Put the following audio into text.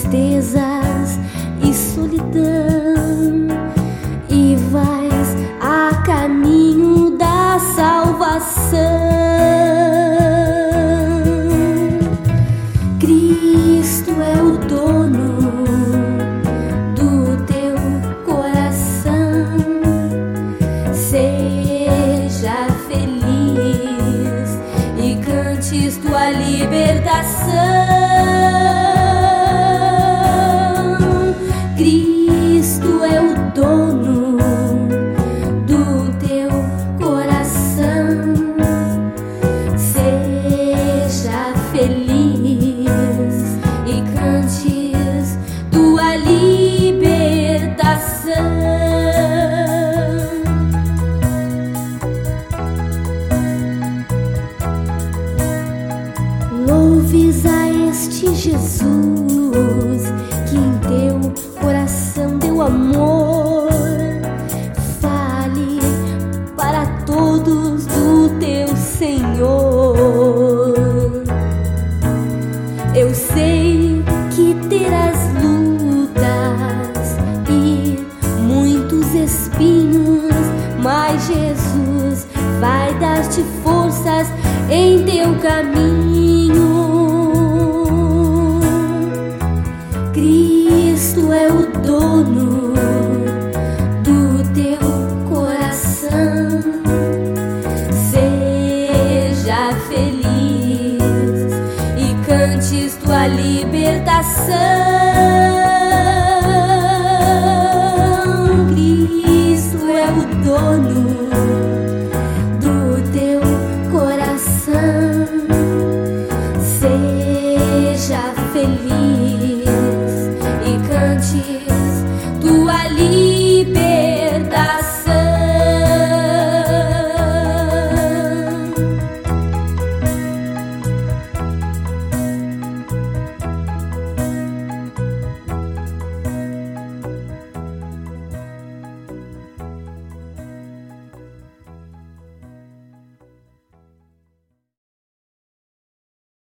tristezas e solidão, e vais a caminho da salvação. Cristo é o dono do teu coração. Seja feliz e cantes tua libertação. Cristo é o dono do teu coração. Seja feliz e cantes tua libertação. Louves a este Jesus que em teu coração deu amor. Fale para todos do teu Senhor. Eu sei que terás lutas e muitos espinhos, mas Jesus vai dar-te forças em teu caminho. Cristo é o dono do teu coração. Seja feliz e cantes tua libertação. Cristo é o dono do teu coração. Seja feliz